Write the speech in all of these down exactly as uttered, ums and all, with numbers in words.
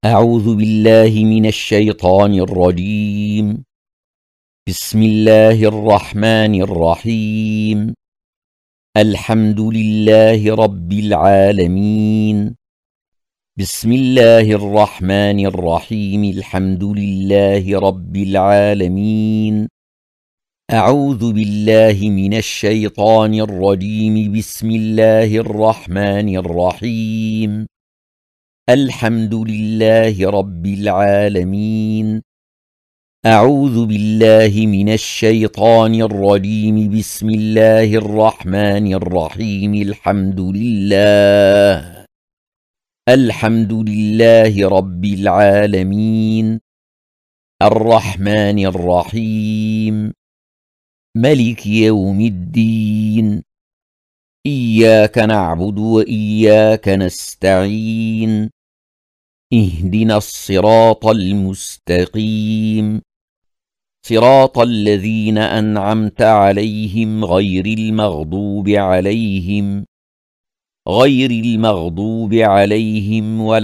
أعوذ بالله من الشيطان الرجيم. بسم الله الرحمن الرحيم. الحمد لله رب العالمين. بسم الله الرحمن الرحيم. الحمد لله رب العالمين. أعوذ بالله من الشيطان الرجيم. بسم الله الرحمن الرحيم. الحمد لله رب العالمين. أعوذ بالله من الشيطان الرجيم. بسم الله الرحمن الرحيم. الحمد لله الحمد لله رب العالمين. الرحمن الرحيم. ملك يوم الدين. إياك نعبد وإياك نستعين. اهدنا الصراط المستقيم، صراط الذين أنعمت عليهم غير المغضوب عليهم غير المغضوب عليهم ولا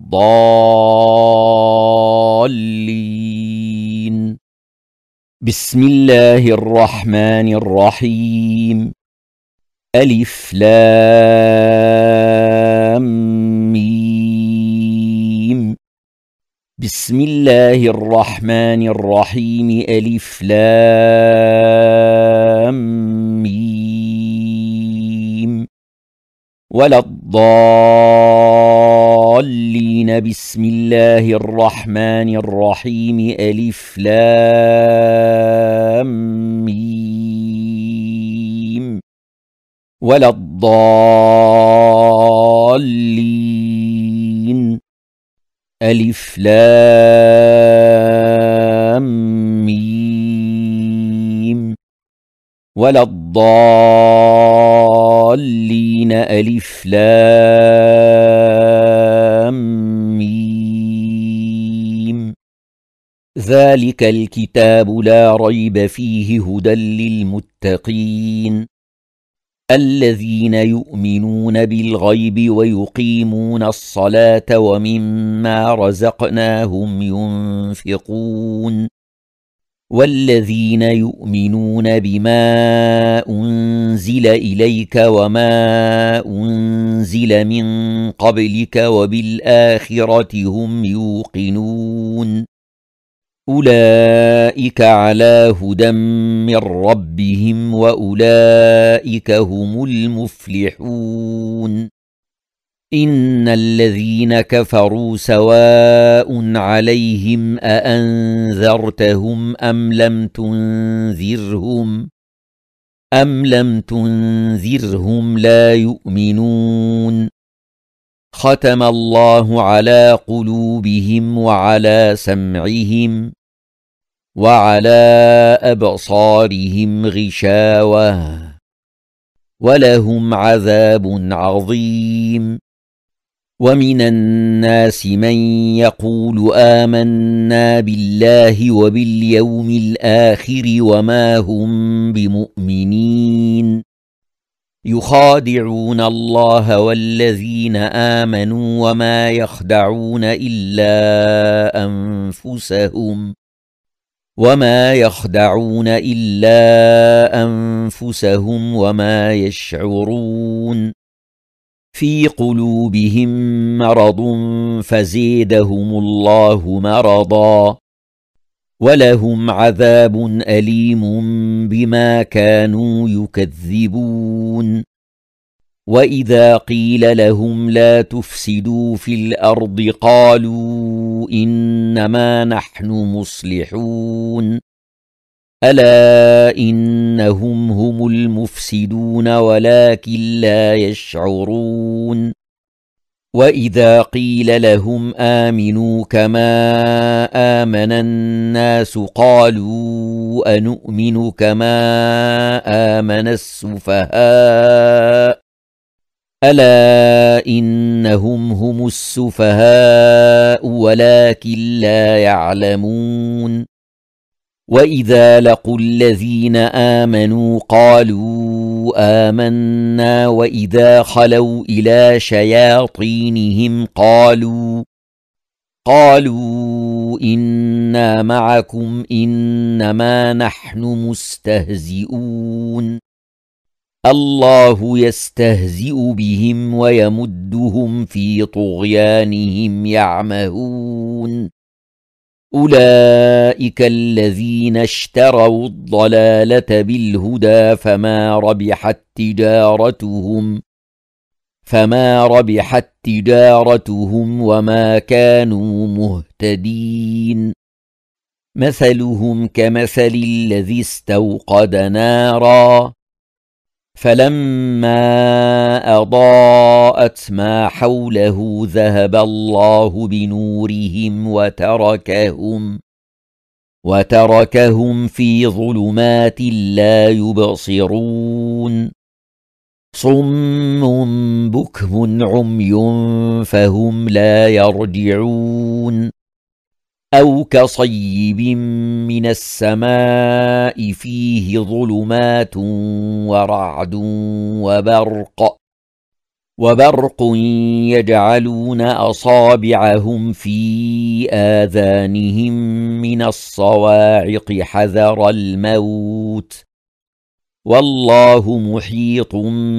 الضالين. بسم الله الرحمن الرحيم. ألف لام ميم. بسم الله الرحمن الرحيم. ألف لام ميم. ولا الضالين. بسم الله الرحمن الرحيم. ألف لام ميم. ولا الضالين. ألف لام ميم. ولا الضالين. ألف لام ميم. ذلك الكتاب لا ريب فيه هدى للمتقين الذين يؤمنون بالغيب ويقيمون الصلاة ومما رزقناهم ينفقون والذين يؤمنون بما أنزل إليك وما أنزل من قبلك وبالآخرة هم يوقنون أولئك على هدى من ربهم وأولئك هم المفلحون. إن الذين كفروا سواء عليهم أأنذرتهم أم لم تنذرهم أم لم تنذرهم لا يؤمنون. ختم الله على قلوبهم وعلى سمعهم وعلى أبصارهم غشاوة ولهم عذاب عظيم. ومن الناس من يقول آمنا بالله وباليوم الآخر وما هم بمؤمنين يخادعون الله والذين آمنوا وما يخدعون إلا أنفسهم وما يخدعون إلا أنفسهم وما يشعرون. في قلوبهم مرض فزيدهم الله مرضا ولهم عذاب أليم بما كانوا يكذبون. وإذا قيل لهم لا تفسدوا في الأرض قالوا إنما نحن مصلحون ألا إنهم هم المفسدون ولكن لا يشعرون. وإذا قيل لهم آمنوا كما آمن الناس قالوا أنؤمن كما آمن السفهاء ألا إنهم هم السفهاء ولكن لا يعلمون. وإذا لقوا الذين آمنوا قالوا آمنا وإذا خلوا إلى شياطينهم قالوا قالوا إنا معكم إنما نحن مستهزئون الله يستهزئ بهم ويمدهم في طغيانهم يعمهون أولئك الذين اشتروا الضلالة بالهدى فما ربحت تجارتهم فما ربحت تجارتهم وما كانوا مهتدين مثلهم كمثل الذي استوقد نارا فلما أضاءت ما حوله ذهب الله بنورهم وتركهم وتركهم في ظلمات لا يبصرون صم بكم عمي فهم لا يرجعون أو كصيب من السماء فيه ظلمات ورعد وبرق وبرق يجعلون أصابعهم في آذانهم من الصواعق حذر الموت والله محيط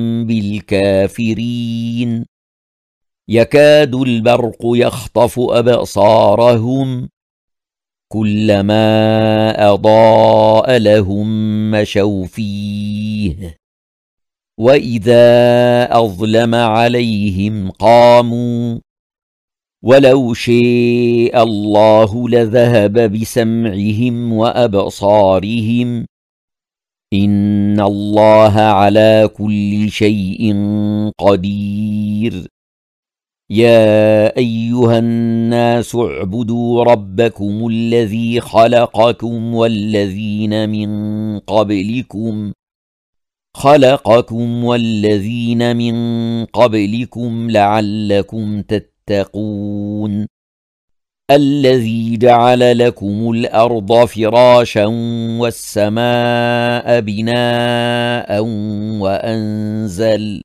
بالكافرين يكاد البرق يخطف أبصارهم كلما أضاء لهم مشوا فيه وإذا أظلم عليهم قاموا ولو شاء الله لذهب بسمعهم وأبصارهم إن الله على كل شيء قدير يا أيها الناس اعبدوا ربكم الذي خلقكم والذين من قبلكم خلقكم والذين من قبلكم لعلكم تتقون الذي جعل لكم الأرض فراشا والسماء بناء وأنزل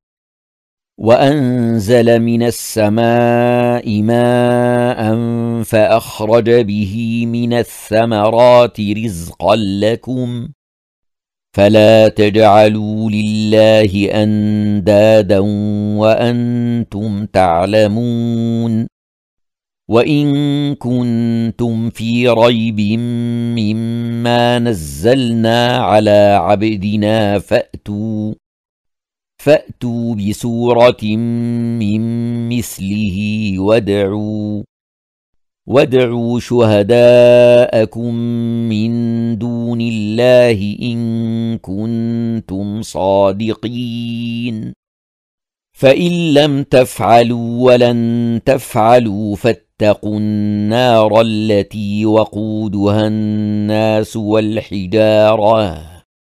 وأنزل من السماء ماء فأخرج به من الثمرات رزقا لكم فلا تجعلوا لله أندادا وأنتم تعلمون وإن كنتم في ريب مما نزلنا على عبدنا فأتوا فأتوا بسورة من مثله وادعوا وادعوا شهداءكم من دون الله إن كنتم صادقين فإن لم تفعلوا ولن تفعلوا فاتقوا النار التي وقودها الناس والحجارة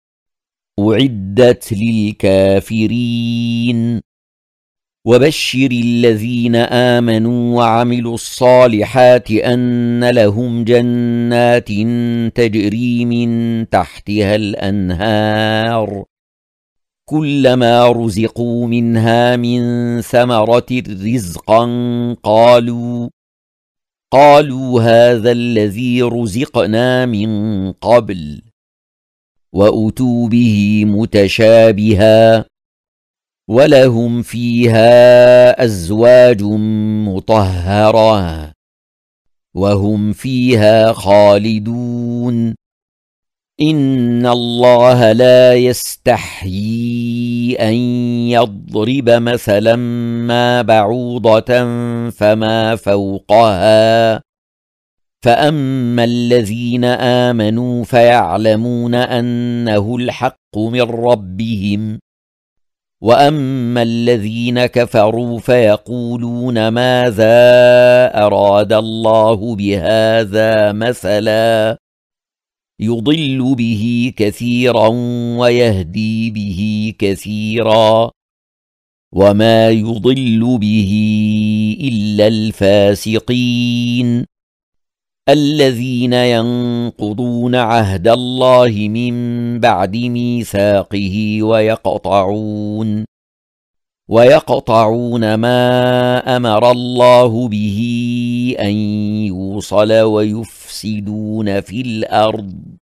أعدت للكافرين وبشر الذين آمنوا وعملوا الصالحات أن لهم جنات تجري من تحتها الأنهار كلما رزقوا منها من ثمرة رزقا قالوا قالوا هذا الذي رزقنا من قبل وأتوا به متشابها ولهم فيها أزواج مطهرة وهم فيها خالدون إن الله لا يستحيي أن يضرب مثلا ما بعوضة فما فوقها فأما الذين آمنوا فيعلمون أنه الحق من ربهم وأما الذين كفروا فيقولون ماذا أراد الله بهذا مثلا يضل به كثيرا ويهدي به كثيرا وما يضل به إلا الفاسقين الذين ينقضون عهد الله من بعد ميثاقه ويقطعون ويقطعون ما أمر الله به أن يوصل ويفسدون في الأرض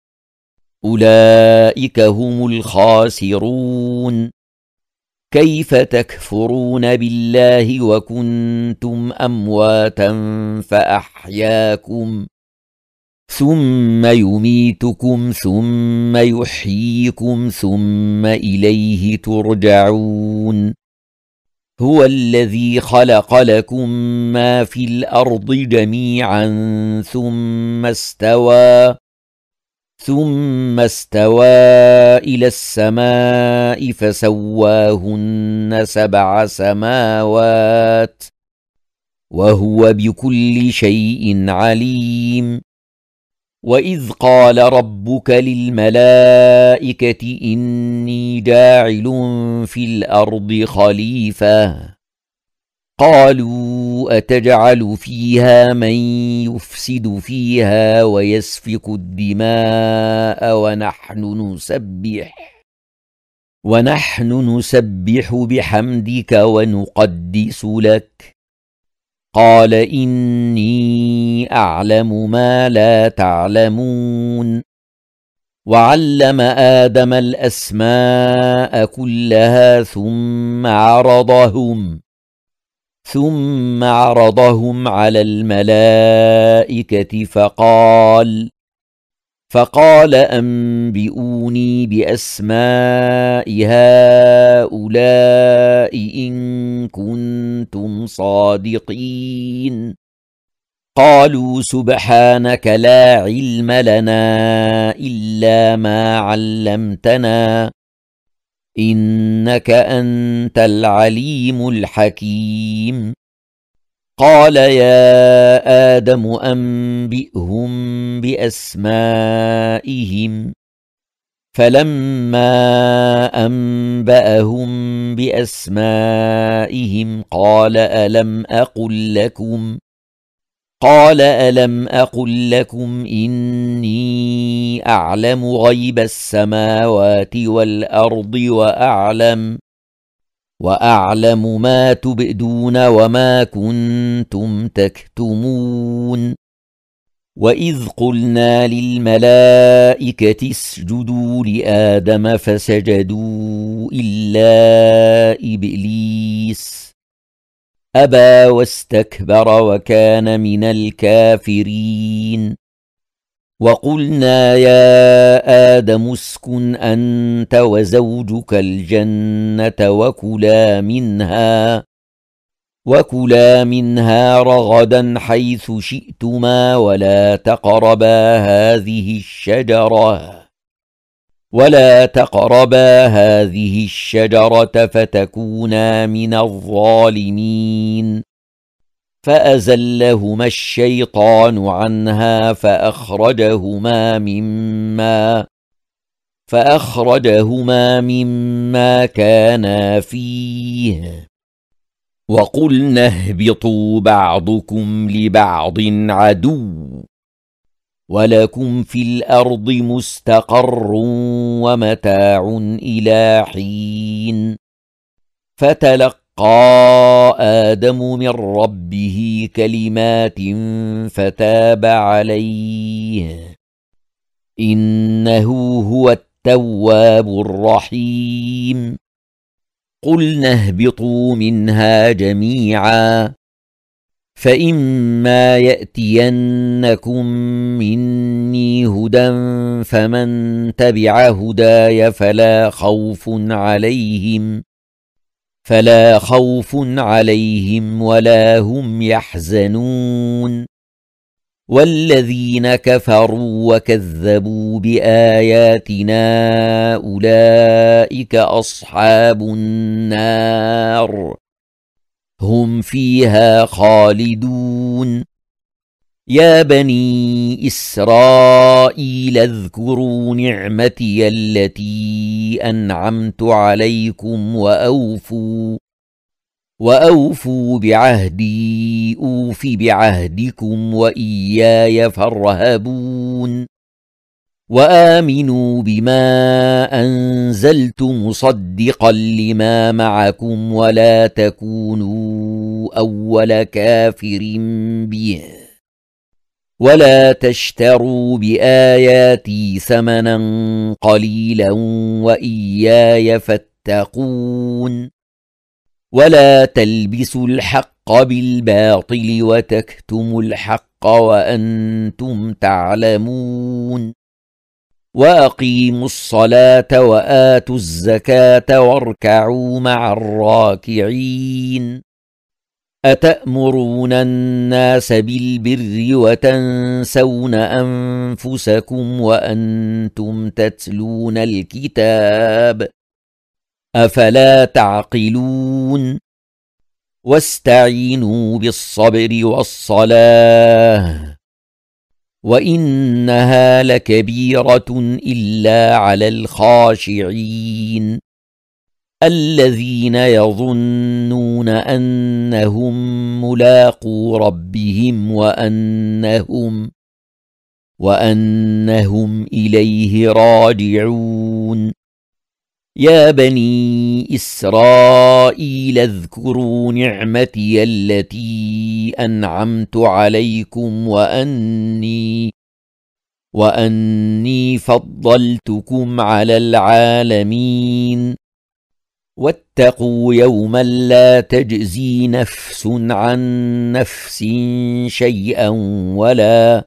أولئك هم الخاسرون. كيف تكفرون بالله وكنتم أمواتا فأحياكم ثم يميتكم ثم يحييكم ثم إليه ترجعون. هو الذي خلق لكم ما في الأرض جميعا ثم استوى ثم استوى إلى السماء فسواهن سبع سماوات وهو بكل شيء عليم. وإذ قال ربك للملائكة إني جاعل في الأرض خليفة قالوا أتجعل فيها من يفسد فيها ويسفك الدماء ونحن نسبح ونحن نسبح بحمدك ونقدس لك قال إني أعلم ما لا تعلمون. وعلم آدم الأسماء كلها ثم عرضهم ثم عرضهم على الملائكة فقال فقال أنبئوني بأسماء هؤلاء إن كنتم صادقين. قالوا سبحانك لا علم لنا إلا ما علمتنا إنك أنت العليم الحكيم. قال يا آدم أنبئهم بأسمائهم فلما أنبأهم بأسمائهم قال ألم أقل لكم قال ألم أقل لكم إني أعلم غيب السماوات والأرض وأعلم وأعلم ما تبدون وما كنتم تكتمون. وإذ قلنا للملائكة اسجدوا لآدم فسجدوا إلا إبليس أبى واستكبر وكان من الكافرين. وقلنا يا آدم اسكن أنت وزوجك الجنة وكلا منها وكلا منها رغدا حيث شئتما ولا تقربا هذه الشجرة ولا تقربا هذه الشجرة فتكونا من الظالمين. فأزلهما الشيطان عنها فأخرجهما مما فأخرجهما مما كانا فيه وقلنا اهبطوا بعضكم لبعض عدو ولكم في الأرض مستقر ومتاع إلى حين. فتلقى آدم من ربه كلمات فتاب عليه إنه هو التواب الرحيم. قلنا اهبطوا منها جميعا فإما يأتينكم مني هدى فمن تبع هداي فلا خوف عليهم فلا خوف عليهم ولا هم يحزنون. والذين كفروا وكذبوا بآياتنا أولئك أصحاب النار هم فيها خالدون. يا بني إسرائيل اذكروا نعمتي التي أنعمت عليكم وأوفوا وأوفوا بعهدي أوف بعهدكم وإياي فارهبون. وآمنوا بما أنزلت مصدقا لما معكم ولا تكونوا أول كافر به ولا تشتروا بآياتي ثمنا قليلا وإياي فاتقون ولا تلبسوا الحق بالباطل وتكتموا الحق وأنتم تعلمون وأقيموا الصلاة وآتوا الزكاة واركعوا مع الراكعين أتأمرون الناس بالبر وتنسون أنفسكم وأنتم تتلون الكتاب أفلا تعقلون واستعينوا بالصبر والصلاة وإنها لكبيرة إلا على الخاشعين الذين يظنون أنهم ملاقو ربهم وأنهم وأنهم إليه راجعون يا بني إسرائيل اذكروا نعمتي التي أنعمت عليكم وأني وأني فضلتكم على العالمين واتقوا يوما لا تجزي نفس عن نفس شيئا ولا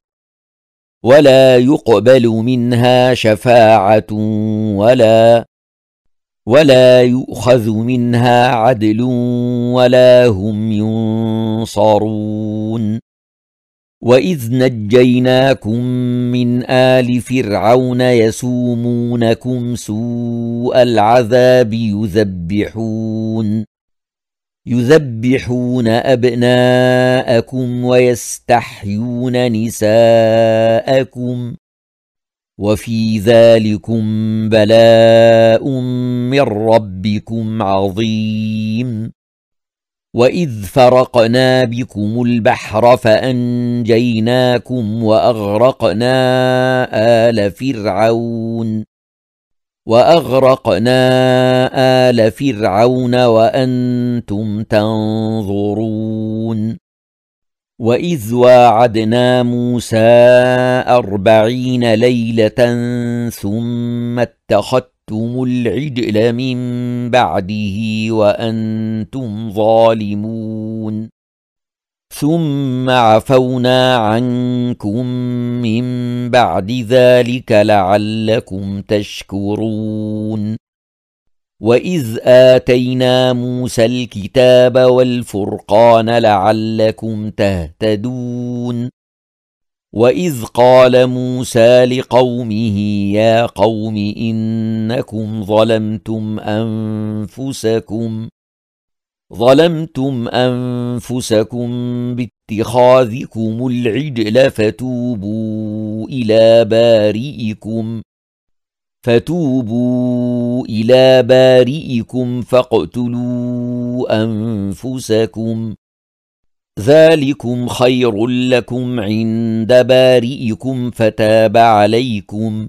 ولا يقبل منها شفاعة ولا ولا يؤخذ منها عدل ولا هم ينصرون وإذ نجيناكم من آل فرعون يسومونكم سوء العذاب يذبحون يذبحون أبناءكم ويستحيون نساءكم وفي ذلكم بلاء من ربكم عظيم وإذ فرقنا بكم البحر فأنجيناكم وأغرقنا آل فرعون وأغرقنا آل فرعون وأنتم تنظرون وإذ واعدنا موسى أربعين ليلة ثم اتخذتم العجل من بعده وأنتم ظالمون ثم عفونا عنكم من بعد ذلك لعلكم تشكرون وإذ آتينا موسى الكتاب والفرقان لعلكم تهتدون وإذ قال موسى لقومه يا قوم إنكم ظلمتم أنفسكم ظلمتم أنفسكم باتخاذكم العجل فتوبوا إلى بارئكم فتوبوا إلى بارئكم فاقتلوا أنفسكم ذلكم خير لكم عند بارئكم فتاب عليكم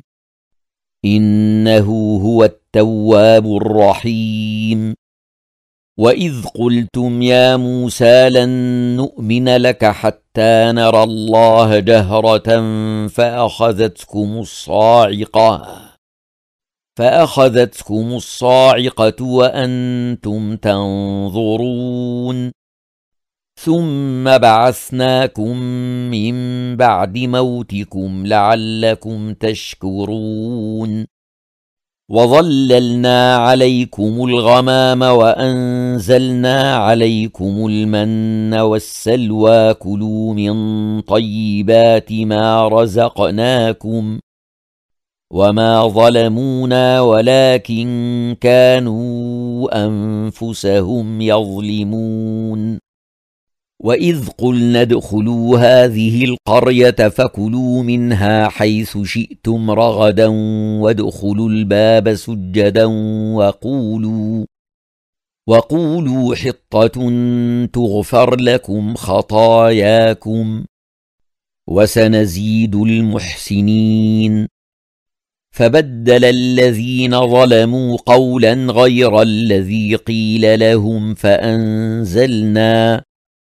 إنه هو التواب الرحيم وإذ قلتم يا موسى لن نؤمن لك حتى نرى الله جهرة فأخذتكم الصاعقة فأخذتكم الصاعقة وأنتم تنظرون ثم بعثناكم من بعد موتكم لعلكم تشكرون وظللنا عليكم الغمام وأنزلنا عليكم المن والسلوى كلوا من طيبات ما رزقناكم وما ظلمونا ولكن كانوا أنفسهم يظلمون وإذ قلنا ادخلوا هذه القرية فكلوا منها حيث شئتم رغدا وادخلوا الباب سجدا وقولوا وقولوا حطة تغفر لكم خطاياكم وسنزيد المحسنين فبدل الذين ظلموا قولا غير الذي قيل لهم فأنزلنا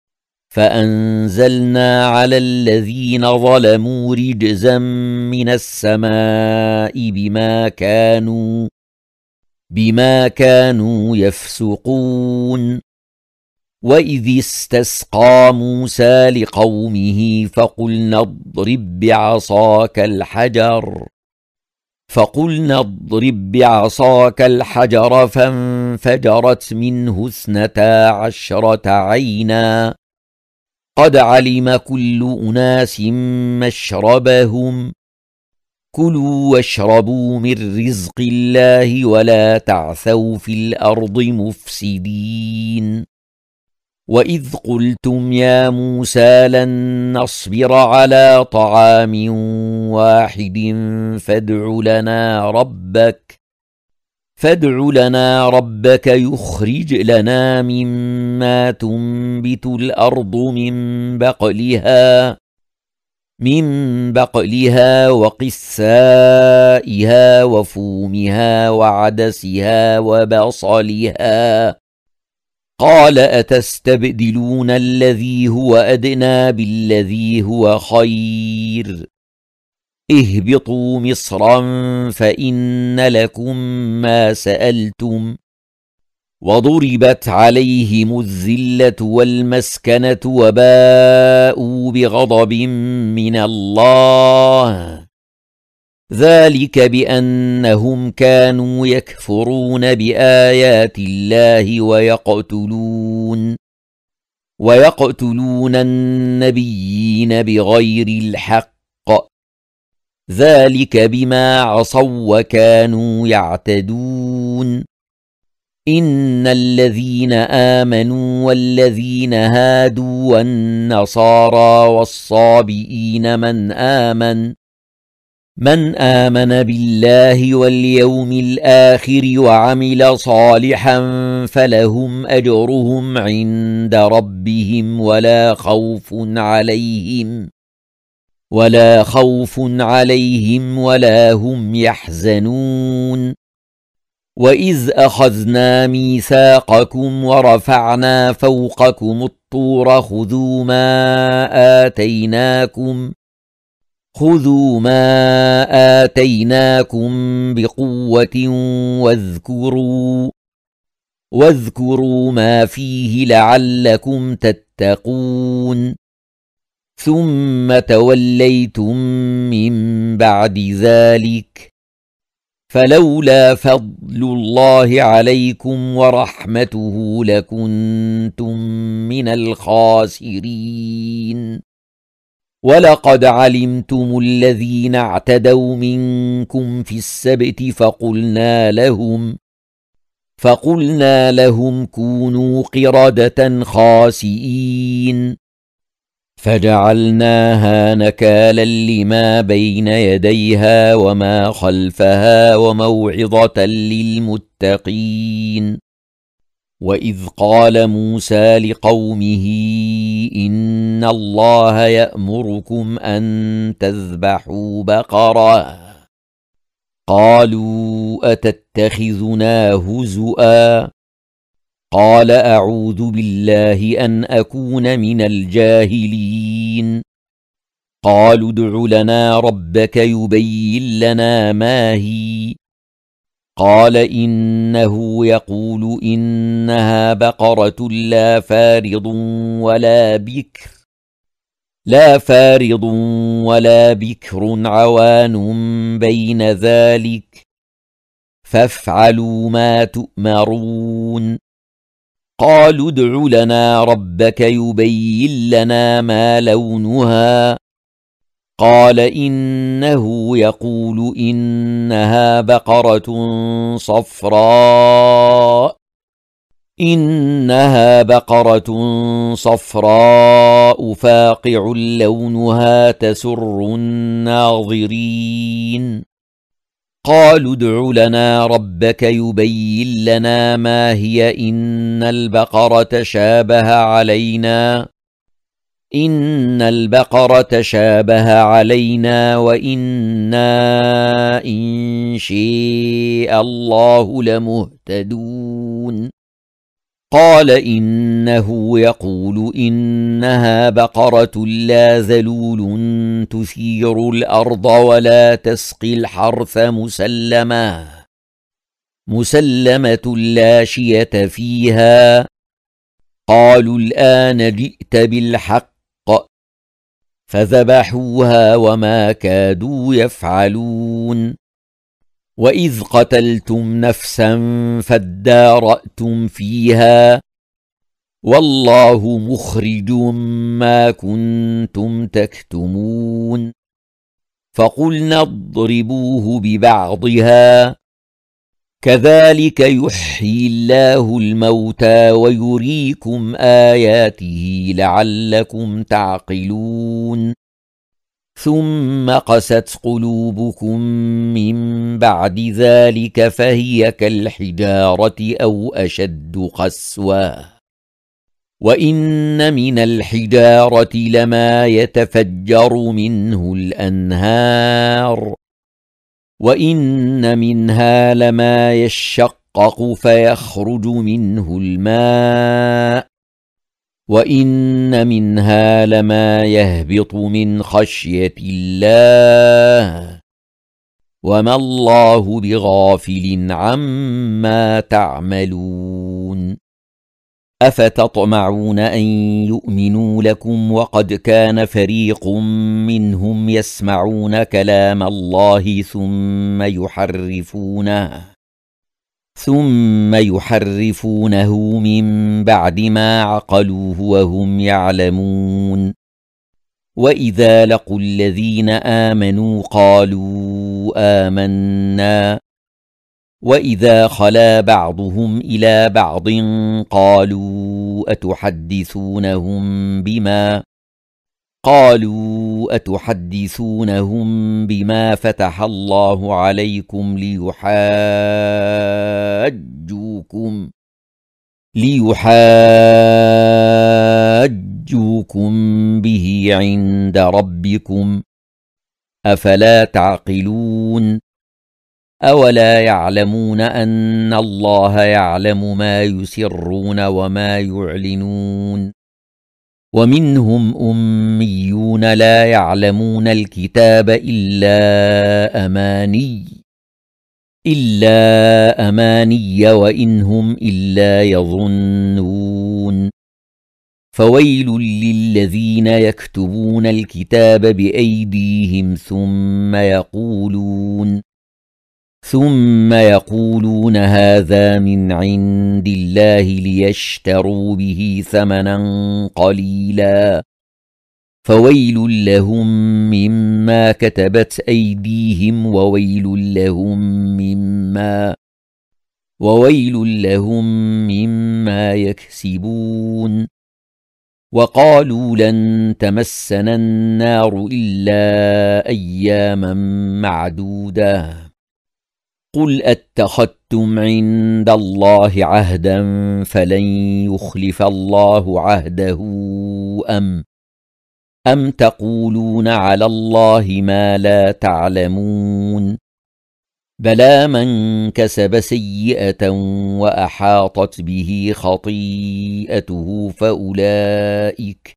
فأنزلنا على الذين ظلموا رجزا من السماء بما كانوا بما كانوا يفسقون. وإذ استسقى موسى لقومه فقلنا اضرب بعصاك الحجر فقلنا اضرب بعصاك الحجر فانفجرت منه اثنتا عشرة عينا قد علم كل أناس مشربهم كلوا واشربوا من رزق الله ولا تعثوا في الأرض مفسدين. وإذ قلتم يا موسى لن نصبر على طعام واحد فادع لنا ربك فادع لنا ربك يخرج لنا مما تنبت الأرض من بقلها من بقلها وقثائها وفومها وعدسها وبصلها قال أتستبدلون الذي هو أدنى بالذي هو خير اهبطوا مصرا فإن لكم ما سألتم وضربت عليهم الذلة والمسكنة وباءوا بغضب من الله ذلك بأنهم كانوا يكفرون بآيات الله ويقتلون ويقتلون النبيين بغير الحق ذلك بما عصوا وكانوا يعتدون. إن الذين آمنوا والذين هادوا والنصارى والصابئين من آمن من آمن بالله واليوم الآخر وعمل صالحا فلهم أجرهم عند ربهم ولا خوف عليهم ولا خوف عليهم ولا هم يحزنون. وإذ أخذنا ميثاقكم ورفعنا فوقكم الطور خذوا ما آتيناكم خذوا ما آتيناكم بقوة واذكروا واذكروا ما فيه لعلكم تتقون. ثم توليتم من بعد ذلك فلولا فضل الله عليكم ورحمته لكنتم من الخاسرين. ولقد علمتم الذين اعتدوا منكم في السبت فقلنا لهم فقلنا لهم كونوا قردة خاسئين فجعلناها نكالا لما بين يديها وما خلفها وموعظة للمتقين. وإذ قال موسى لقومه إن الله يأمركم أن تذبحوا بقرة قالوا أتتخذنا هزؤا قال أعوذ بالله أن أكون من الجاهلين. قالوا ادع لنا ربك يبين لنا ما هي قال إنه يقول إنها بقرة لا فارض ولا بكر لا فارض ولا بكر عوان بين ذلك فافعلوا ما تؤمرون. قالوا ادع لنا ربك يبين لنا ما لونها قال إنه يقول إنها بقرة صفراء إنها بقرة صفراء فاقع لونها تسر الناظرين. قالوا ادع لنا ربك يبين لنا ما هي إن البقرة شابه علينا إن البقرة شابه علينا وإنا إن شاء الله لمهتدون قال إنه يقول إنها بقرة لا ذلول تثير الأرض ولا تسقي الحرث مسلمة مسلمة لا شية فيها قالوا الآن جئت بالحق فذبحوها وما كادوا يفعلون وإذ قتلتم نفسا فادارأتم فيها والله مخرج ما كنتم تكتمون فقلنا اضربوه ببعضها كذلك يحيي الله الموتى ويريكم آياته لعلكم تعقلون ثم قست قلوبكم من بعد ذلك فهي كالحجارة أو أشد قسوة وإن من الحجارة لما يتفجر منه الأنهار وإن منها لما يشقق فيخرج منه الماء وإن منها لما يهبط من خشية الله وما الله بغافل عما تعملون أفتطمعون أن يؤمنوا لكم وقد كان فريق منهم يسمعون كلام الله ثم يحرفونه ثم يحرفونه من بعد ما عقلوه وهم يعلمون وإذا لقوا الذين آمنوا قالوا آمنا وإذا خلا بعضهم إلى بعض قالوا أتحدثونهم بما قالوا أتحدثونهم بما فتح الله عليكم ليحاجوكم ليحاجوكم به عند ربكم أفلا تعقلون أولا يعلمون أن الله يعلم ما يسرون وما يعلنون ومنهم أميون لا يعلمون الكتاب إلا أماني إلا أماني وإن هم إلا يظنون فويل للذين يكتبون الكتاب بأيديهم ثم يقولون ثم يقولون هذا من عند الله ليشتروا به ثمنا قليلا فويل لهم مما كتبت أيديهم وويل لهم مما وويل لهم مما يكسبون وقالوا لن تمسنا النار إلا أياما معدودة قل أتخذتم عند الله عهدا فلن يخلف الله عهده أم أم تقولون على الله ما لا تعلمون بلى من كسب سيئة وأحاطت به خطيئته فأولئك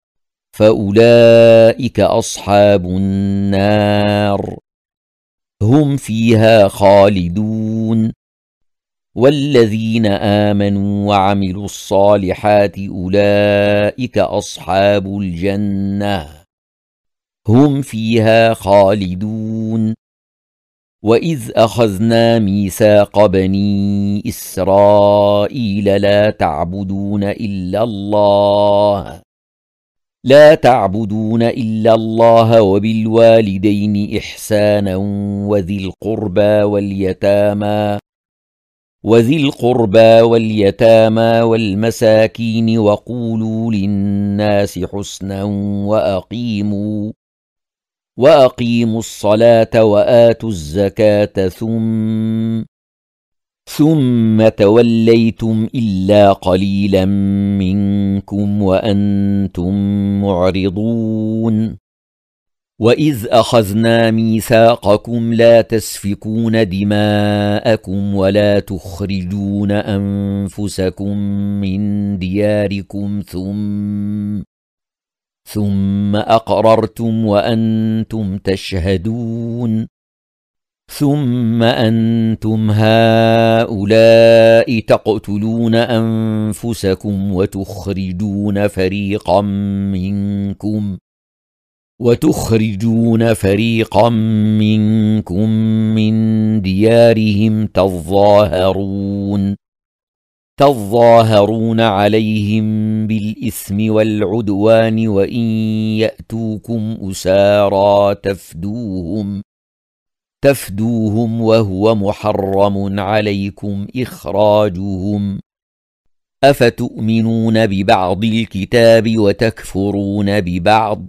فأولئك أصحاب النار هم فيها خالدون والذين آمنوا وعملوا الصالحات أولئك أصحاب الجنة هم فيها خالدون وإذ أخذنا ميثاق بني إسرائيل لا تعبدون إلا الله لا تعبدون إلا الله وبالوالدين إحسانا وذي القربى واليتامى وذي القربى واليتامى والمساكين وقولوا للناس حسنا وأقيموا وأقيموا الصلاة وآتوا الزكاة ثم ثم توليتم إلا قليلا منكم وأنتم معرضون وإذ أخذنا ميثاقكم لا تسفكون دماءكم ولا تخرجون أنفسكم من دياركم ثم ثم أقررتم وأنتم تشهدون ثم أنتم هؤلاء تقتلون أنفسكم وتخرجون فريقا منكم وتخرجون فريقا منكم من ديارهم تظاهرون تظاهرون عليهم بالإثم والعدوان وإن يأتوكم أسارى تفدوهم تفدوهم وهو محرم عليكم إخراجهم أفتؤمنون ببعض الكتاب وتكفرون ببعض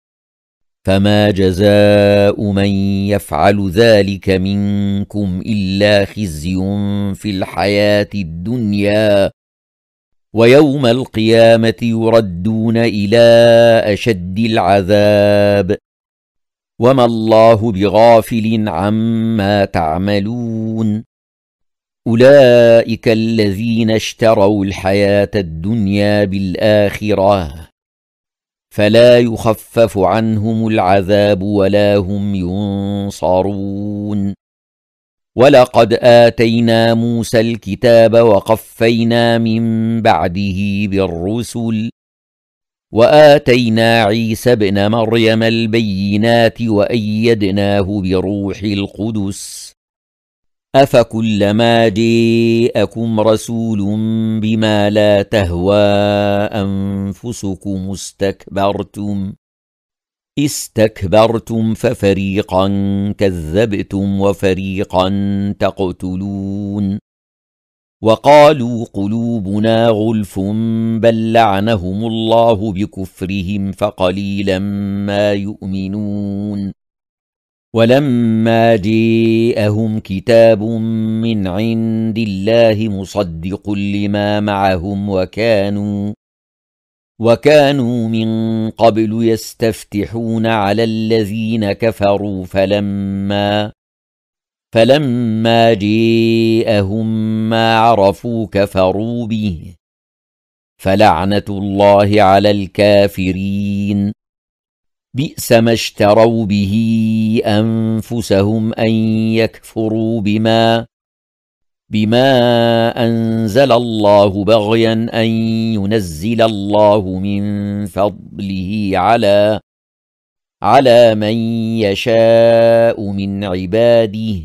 فما جزاء من يفعل ذلك منكم إلا خزي في الحياة الدنيا ويوم القيامة يردون إلى أشد العذاب وما الله بغافل عما تعملون أولئك الذين اشتروا الحياة الدنيا بالآخرة فلا يخفف عنهم العذاب ولا هم ينصرون ولقد آتينا موسى الكتاب وقفينا من بعده بالرسل وآتينا عيسى ابن مريم البينات وأيدناه بروح القدس أفكلما جاءكم رسول بما لا تهوى أنفسكم استكبرتم استكبرتم ففريقا كذبتم وفريقا تقتلون وقالوا قلوبنا غلف بل لعنهم الله بكفرهم فقليلا ما يؤمنون ولما جاءهم كتاب من عند الله مصدق لما معهم وكانوا وكانوا من قبل يستفتحون على الذين كفروا فلما فلما جاءهم ما عرفوا كفروا به فلعنة الله على الكافرين بئس ما اشتروا به أنفسهم أن يكفروا بما بما أنزل الله بغيا أن ينزل الله من فضله على على من يشاء من عباده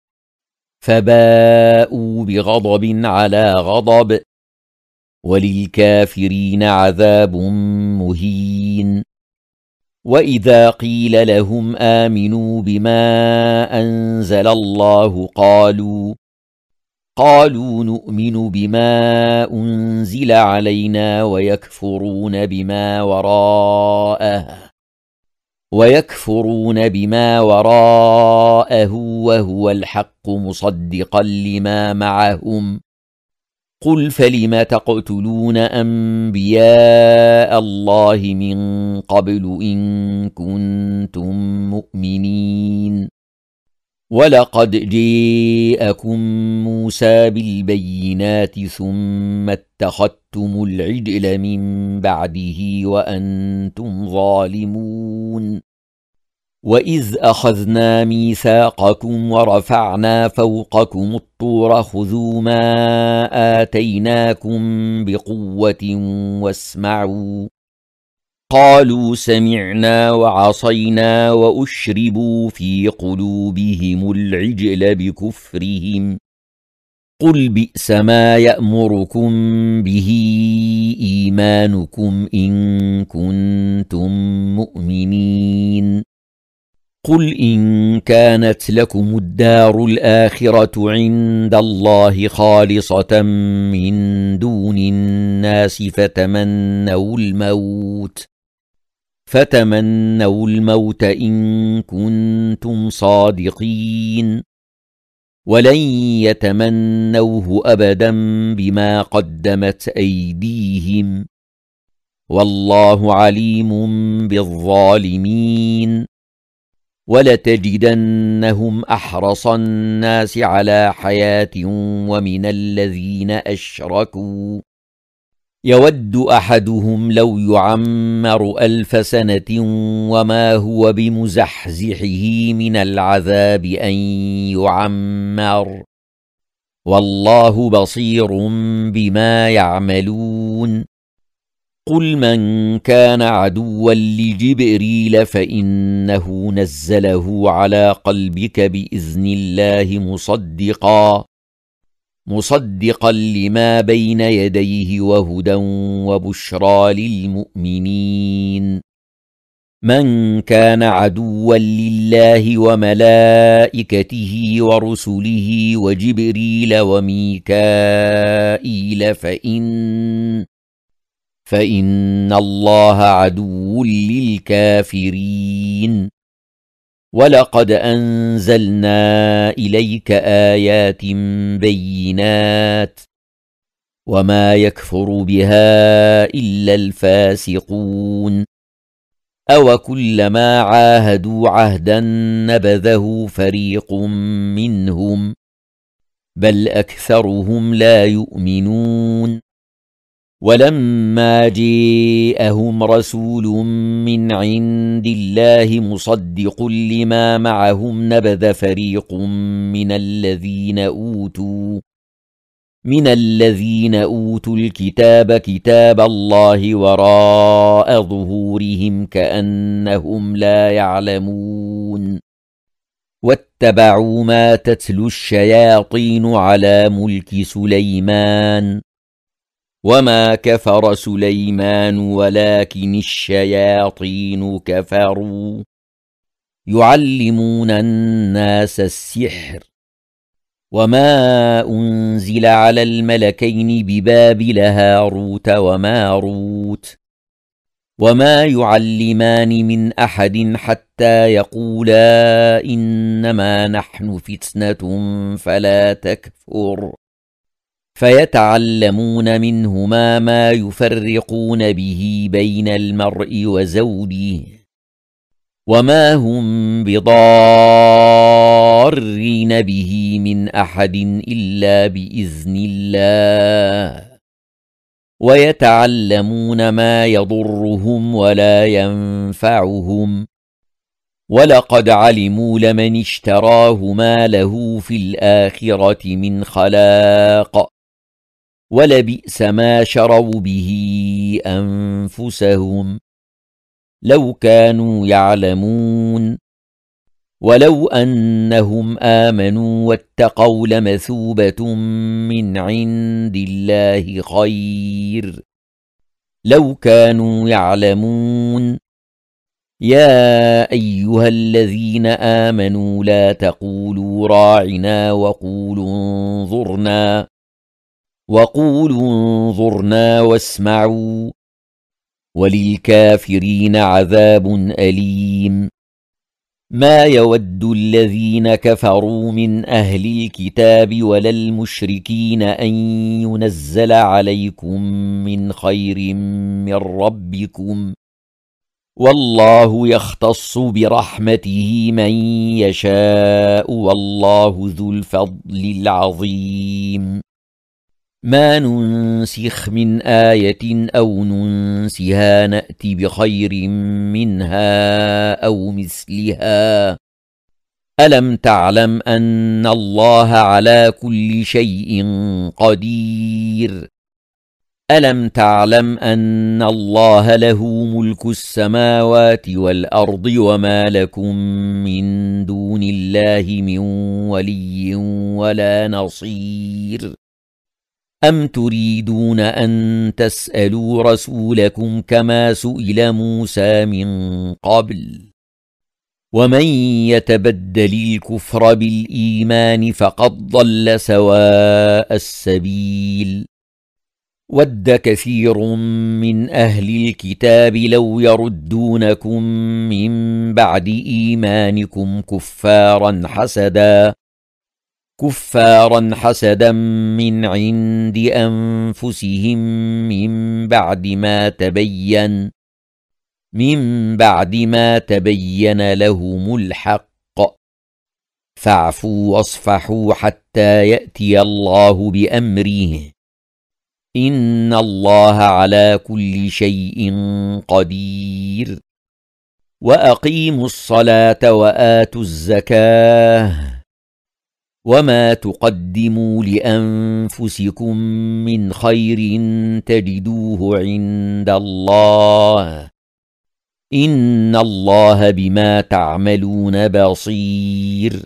فباءوا بغضب على غضب وللكافرين عذاب مهين وإذا قيل لهم آمنوا بما أنزل الله قالوا قالوا نؤمن بما أنزل علينا ويكفرون بما وراءه ويكفرون بما وراءه وهو الحق مصدقا لما معهم قل فلم تقتلون أنبياء الله من قبل إن كنتم مؤمنين ولقد جاءكم موسى بالبينات ثم اتخذتم العجل من بعده وأنتم ظالمون وإذ أخذنا ميثاقكم ورفعنا فوقكم الطور خذوا ما آتيناكم بقوة واسمعوا قالوا سمعنا وعصينا وأشربوا في قلوبهم العجل بكفرهم قل بئس ما يأمركم به إيمانكم إن كنتم مؤمنين قل إن كانت لكم الدار الآخرة عند الله خالصة من دون الناس فتمنوا الموت فتمنوا الموت إن كنتم صادقين ولن يتمنوه أبدا بما قدمت أيديهم، والله عليم بالظالمين. ولتجدنهم أحرص الناس على حياة ومن الذين أشركوا يود أحدهم لو يعمر ألف سنة وما هو بمزحزحه من العذاب أن يعمر، والله بصير بما يعملون. قل من كان عدوا لجبريل فإنه نزله على قلبك بإذن الله مصدقا مصدقا لما بين يديه وهدى وبشرى للمؤمنين. من كان عدوا لله وملائكته ورسله وجبريل وميكائيل فإن فإن الله عدو للكافرين. ولقد أنزلنا إليك آيات بينات وما يكفر بها إلا الفاسقون. أو كلما عاهدوا عهدا نبذه فريق منهم بل أكثرهم لا يؤمنون. ولما جاءهم رسول من عند الله مصدق لما معهم نبذ فريق من الذين أوتوا من الذين أوتوا الكتاب كتاب الله وراء ظهورهم كأنهم لا يعلمون. واتبعوا ما تتلو الشياطين على ملك سليمان وما كفر سليمان ولكن الشياطين كفروا يعلمون الناس السحر. وما أنزل على الملكين ببابل هاروت وماروت وما يعلمان من أحد حتى يقولا إنما نحن فتنة فلا تكفر، فيتعلمون منهما ما يفرقون به بين المرء وزوجه، وما هم بضارين به من أحد إلا بإذن الله، ويتعلمون ما يضرهم ولا ينفعهم، ولقد علموا لمن اشتراه ما له في الآخرة من خلاق، ولبئس ما شروا به أنفسهم لو كانوا يعلمون. ولو أنهم آمنوا واتقوا لمثوبة من عند الله خير لو كانوا يعلمون. يا أيها الذين آمنوا لا تقولوا راعنا وقولوا انظرنا وقولوا انظرنا واسمعوا وللكافرين عذاب أليم. ما يود الذين كفروا من أهل الكتاب ولا المشركين أن ينزل عليكم من خير من ربكم، والله يختص برحمته من يشاء والله ذو الفضل العظيم. ما ننسخ من آية أو ننسها نأت بخير منها أو مثلها. ألم تعلم أن الله على كل شيء قدير؟ ألم تعلم أن الله له ملك السماوات والأرض وما لكم من دون الله من ولي ولا نصير؟ أم تريدون أن تسألوا رسولكم كما سئل موسى من قبل؟ ومن يتبدل الكفر بالإيمان فقد ضل سواء السبيل. ود كثير من أهل الكتاب لو يردونكم من بعد إيمانكم كفارا حسدا كفارا حسدا من عند أنفسهم من بعد ما تبين من بعد ما تبين لهم الحق فاعفوا واصفحوا حتى يأتي الله بأمره إن الله على كل شيء قدير وأقيموا الصلاة وآتوا الزكاة وما تقدموا لأنفسكم من خير تجدوه عند الله إن الله بما تعملون بصير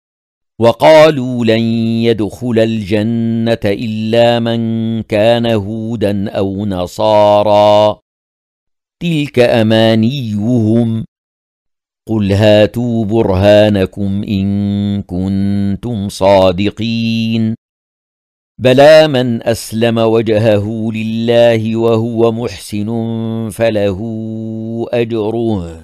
وقالوا لن يدخل الجنة إلا من كان هودا أو نصارى تلك أمانيهم قل هاتوا برهانكم إن كنتم صادقين بلى من أسلم وجهه لله وهو محسن فله أجره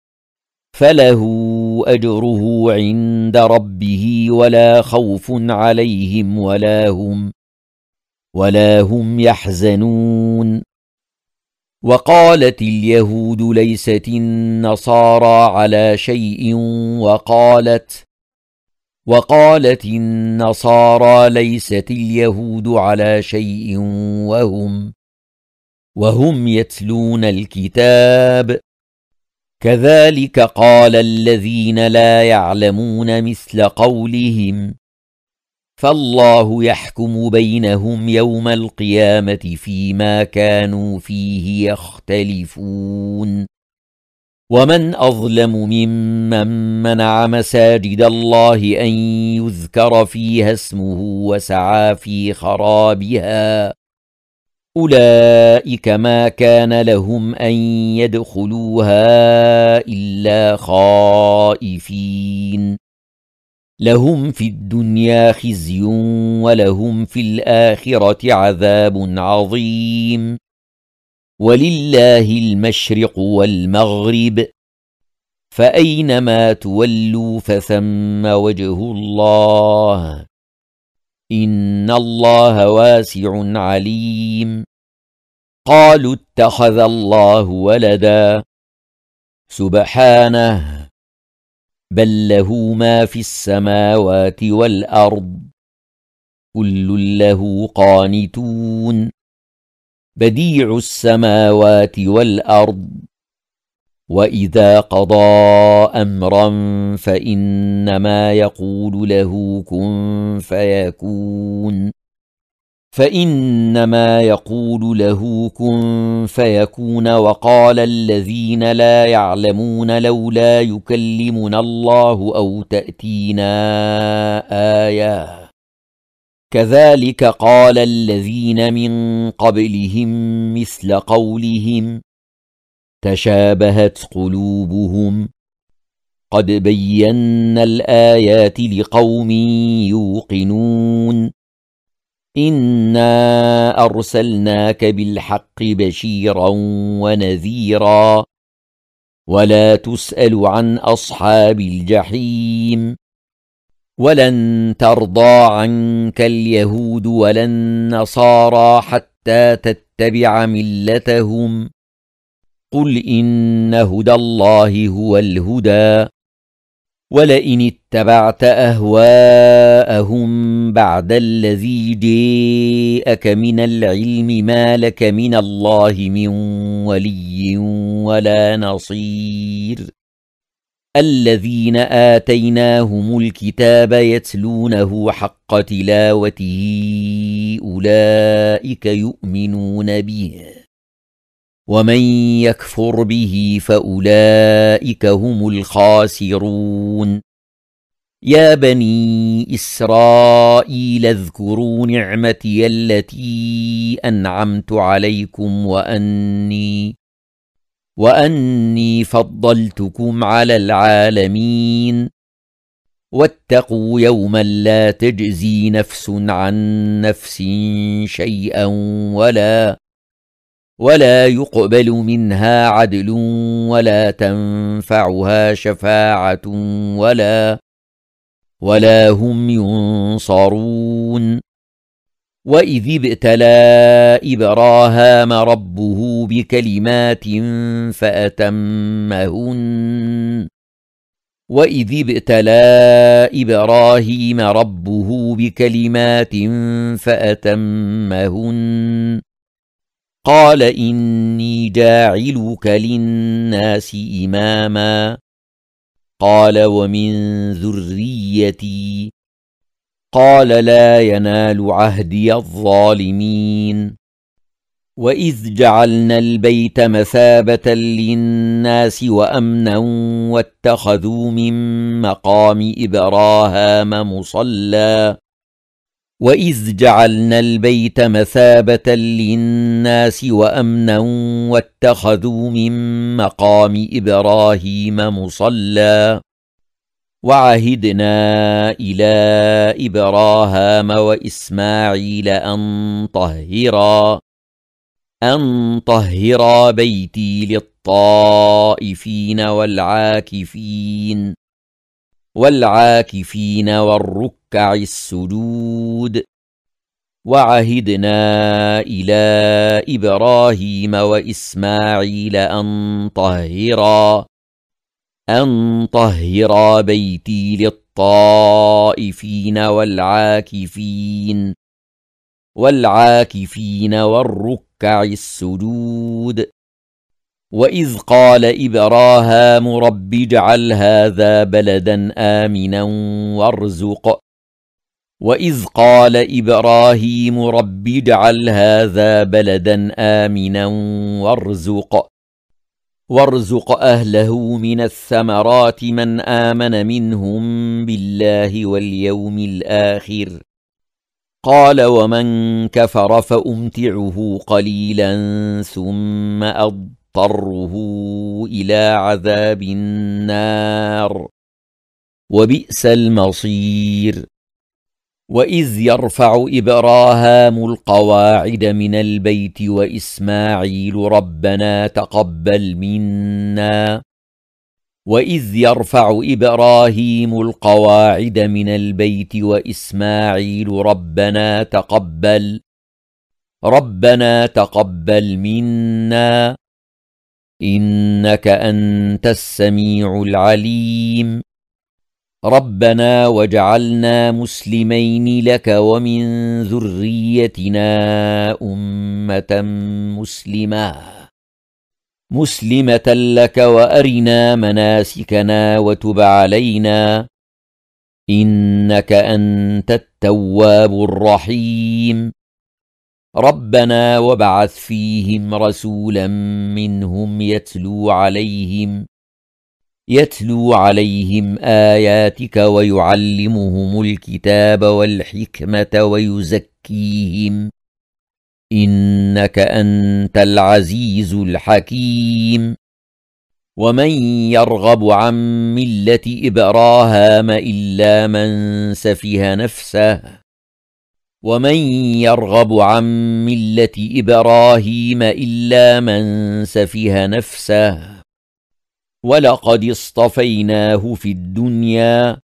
فله أجره عند ربه ولا خوف عليهم ولا هم ولا هم يحزنون وقالت اليهود ليست النصارى على شيء وقالت وقالت النصارى ليست اليهود على شيء وهم وهم يتلون الكتاب كذلك قال الذين لا يعلمون مثل قولهم فالله يحكم بينهم يوم القيامة فيما كانوا فيه يختلفون ومن أظلم ممن منع مساجد الله أن يذكر فيها اسمه وسعى في خرابها أولئك ما كان لهم أن يدخلوها إلا خائفين لهم في الدنيا خزي ولهم في الآخرة عذاب عظيم ولله المشرق والمغرب فأينما تولوا فثم وجه الله إن الله واسع عليم قالوا اتخذ الله ولدا سبحانه بل له ما في السماوات والأرض كل له قانتون بديع السماوات والأرض وإذا قضى أمرا فإنما يقول له كن فيكون فإنما يقول له كن فيكون وقال الذين لا يعلمون لولا يكلمنا الله أو تأتينا آية كذلك قال الذين من قبلهم مثل قولهم تشابهت قلوبهم قد بينا الآيات لقوم يوقنون إنا أرسلناك بالحق بشيرا ونذيرا ولا تسأل عن أصحاب الجحيم ولن ترضى عنك اليهود ولا النصارى حتى تتبع ملتهم قل إن هدى الله هو الهدى ولئن اتبعت أهواءهم بعد الذي جاءك من العلم ما لك من الله من ولي ولا نصير الذين آتيناهم الكتاب يتلونه حق تلاوته أولئك يؤمنون به ومن يكفر به فأولئك هم الخاسرون يا بني إسرائيل اذكروا نعمتي التي أنعمت عليكم وأني وأني فضلتكم على العالمين واتقوا يوما لا تجزي نفس عن نفس شيئا ولا ولا يقبل منها عدل ولا تنفعها شفاعة ولا ولا هم ينصرون. وإذ ابتلى إبراهام ربه بكلمات فأتمهن وإذ ابتلى إبراهيم ربه بكلمات فأتمهن قال إني جاعلك للناس إماما قال ومن ذريتي قال لا ينال عهدي الظالمين. وإذ جعلنا البيت مثابة للناس وأمنا واتخذوا من مقام إبراهام مصلى وإذ جعلنا البيت مثابة للناس وأمنا واتخذوا من مقام إبراهيم مصلى وعهدنا إلى إبراهام وإسماعيل أن طهرا أن طهرا بيتي للطائفين والعاكفين والعاكفين والركع السجود. وعهدنا إلى إبراهيم وإسماعيل أن طهرا أن طهرا بيتي للطائفين والعاكفين والعاكفين والركع السجود. وإذ قال إبراهام رب اجعل هذا بلدا آمنا وارزق وإذ قال إبراهيم رب اجعل هذا بلدا آمنا وارزق وارزق أهله من الثمرات من آمن منهم بالله واليوم الآخر قال ومن كفر فأمتعه قليلا ثم أضطره إلى عذاب النار وبئس المصير. وإذ يرفع إبراهام القواعد من البيت وإسماعيل ربنا تقبل منا وإذ يرفع إبراهيم القواعد من البيت وإسماعيل ربنا تقبل ربنا تقبل منا إنك أنت السميع العليم ربنا واجعلنا مسلمين لك ومن ذريتنا أمة مسلمة مسلمة لك وأرنا مناسكنا وتب علينا إنك أنت التواب الرحيم ربنا وابعث فيهم رسولا منهم يتلو عليهم يتلو عليهم آياتك ويعلمهم الكتاب والحكمة ويزكيهم إنك أنت العزيز الحكيم. ومن يرغب عن ملة إبراهام إلا من سفه نفسه ومن يرغب عن ملة إبراهيم إلا من سفه نفسه ولقد اصطفيناه في الدنيا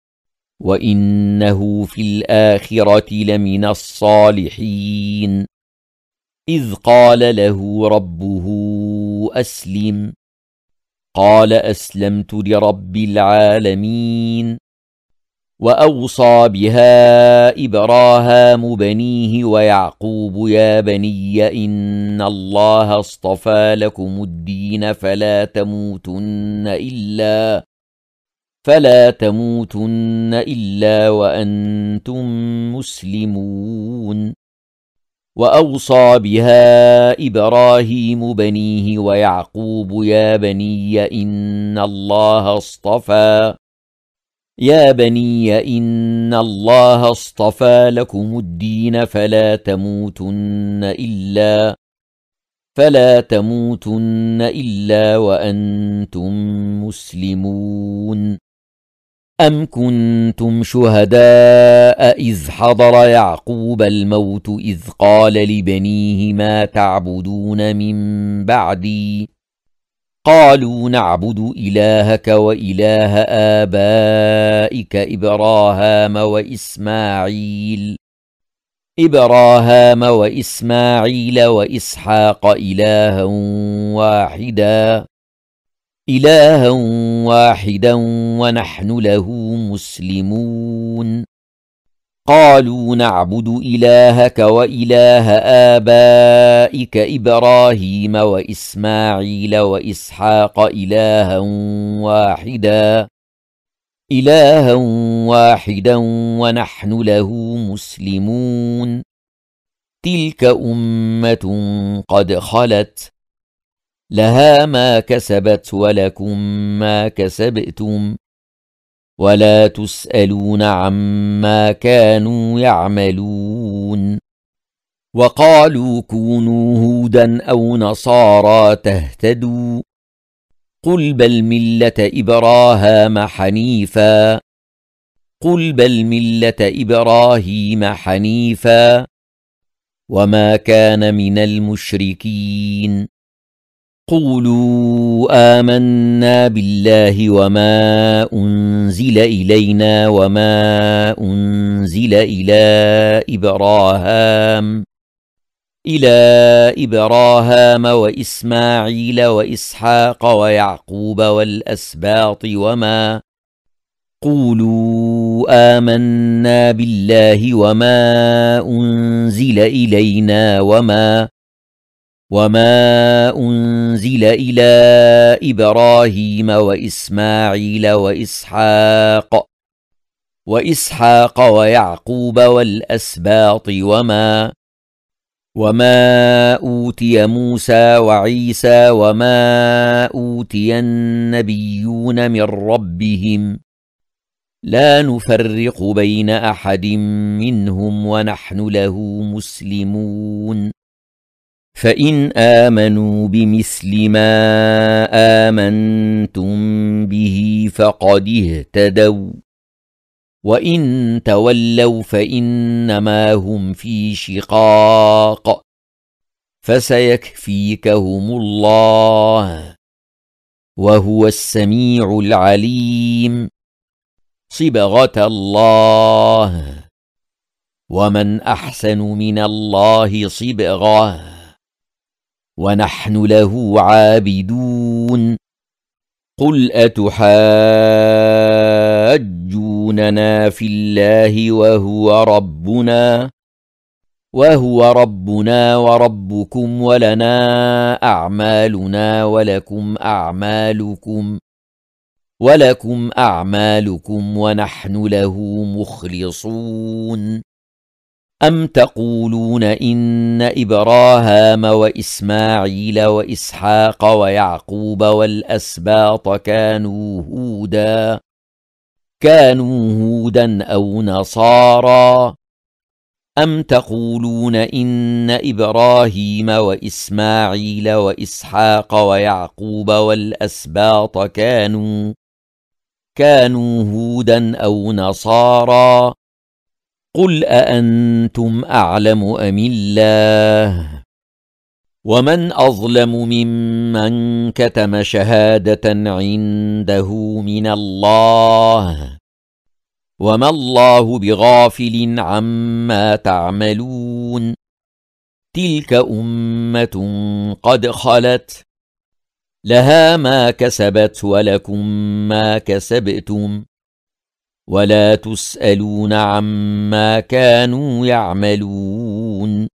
وإنه في الآخرة لمن الصالحين. إذ قال له ربه أسلم قال أسلمت لرب العالمين. وأوصى بها إبراهام بنيه ويعقوب يا بني إن الله اصطفى لكم الدين فلا تموتن إلا فلا تموتن إلا وأنتم مسلمون. وأوصى بها إبراهيم بنيه ويعقوب يا بني إن الله اصطفى يا بني إن الله اصطفى لكم الدين فلا تموتن إلا فلا تموتن إلا وأنتم مسلمون. أم كنتم شهداء إذ حضر يعقوب الموت إذ قال لبنيه ما تعبدون من بعدي قالوا نعبد إلهك وإله آبائك إبراهام وإسماعيل إبراهام وإسماعيل وإسحاق إلها واحدا إلها واحدا ونحن له مسلمون قالوا نعبد إلهك وإله آبائك إبراهيم وإسماعيل وإسحاق إلها واحدا إلها واحدا ونحن له مسلمون تلك أمة قد خلت لها ما كسبت ولكم ما كسبتم ولا تسألون عما كانوا يعملون وقالوا كونوا هودا أو نصارى تهتدوا قل بل ملة إبراهام حنيفا قل بل ملة إبراهيم حنيفا وما كان من المشركين قولوا آمنا بالله وما أنزل إلينا وما أنزل إلى إبراهام إلى إبراهام وإسماعيل وإسحاق ويعقوب والأسباط وما قولوا آمنا بالله وما أنزل إلينا وما وما أنزل إلى إبراهيم وإسماعيل وإسحاق وإسحاق ويعقوب والأسباط وما وما أوتي موسى وعيسى وما أوتي النبيون من ربهم لا نفرق بين أحد منهم ونحن له مسلمون فإن آمنوا بمثل ما آمنتم به فقد اهتدوا وإن تولوا فإنما هم في شقاق فسيكفيكهم الله وهو السميع العليم صبغة الله ومن أحسن من الله صبغة ونحن له عابدون قل أتحاجوننا في الله وهو ربنا وهو ربنا وربكم ولنا أعمالنا ولكم أعمالكم ولكم أعمالكم ونحن له مخلصون أم تقولون إن إبراهام وإسماعيل وإسحاق ويعقوب والأسباط كانوا هودا كانوا هودا أو نصارى أم تقولون إن إبراهيم وإسماعيل وإسحاق ويعقوب والأسباط كانوا كانوا هودا أو نصارى قل أأنتم أعلم أم الله ومن أظلم ممن كتم شهادة عنده من الله وما الله بغافل عما تعملون تلك أمة قد خلت لها ما كسبت ولكم ما كسبتم ولا تسألون عما كانوا يعملون